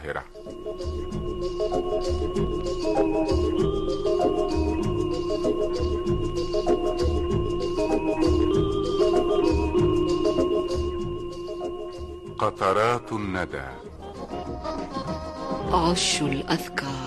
القاهرة. قطرات الندى. عش الأذكار.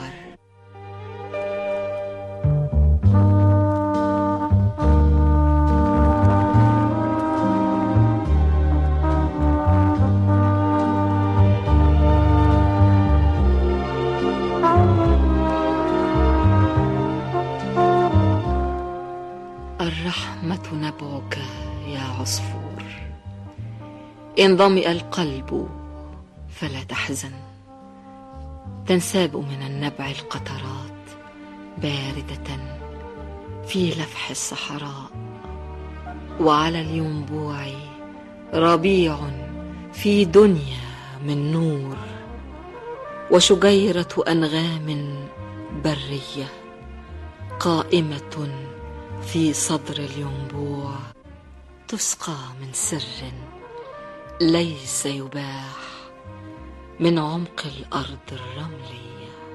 الرحمة نبعك يا عصفور، إن ظمئ القلب فلا تحزن، تنساب من النبع القطرات باردة في لفح الصحراء، وعلى الينبوع ربيع في دنيا من نور، وشجيرة أنغام برية قائمة في صدر الينبوع، تسقى من سر ليس يباح من عمق الأرض الرملية.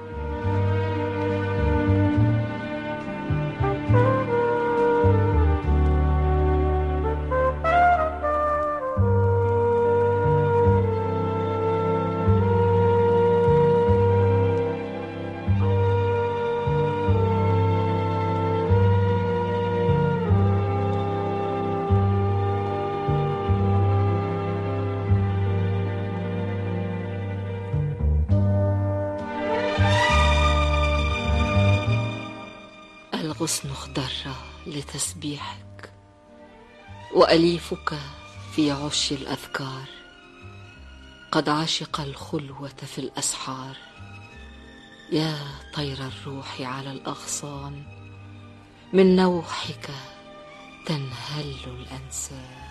الغصن اخضر لتسبيحك، وأليفك في عش الأذكار، قد عشق الخلوة في الأسحار، يا طير الروح على الأغصان، من نوحك تنهل الأنسام.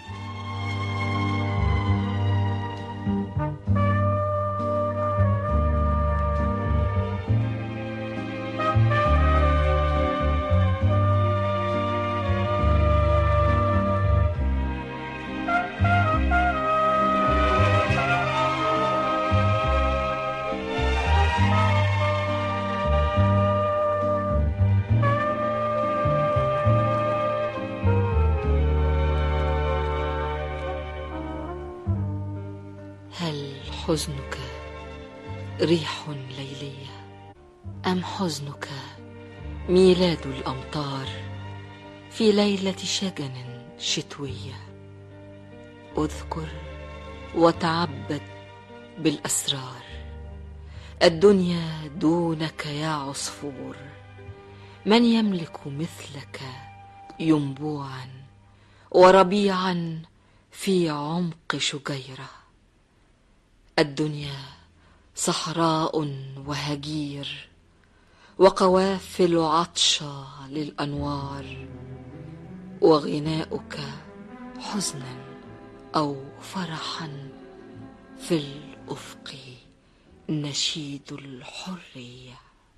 هل حزنك ريح ليلية، أم حزنك ميلاد الأمطار في ليلة شجن شتوية؟ اذكر وتعبد بالأسرار، الدنيا دونك يا عصفور، من يملك مثلك ينبوعا وربيعا في عمق شجيرة؟ الدنيا صحراء وهجير، وقوافل عطشى للأنوار، وغناؤك حزنا أو فرحا في الأفق نشيد الحرية.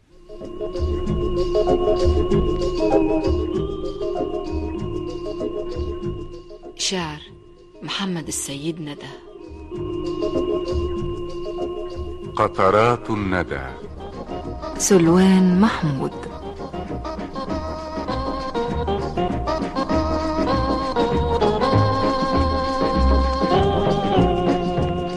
شعر محمد السيد ندى. قطرات الندى. سلوان محمود.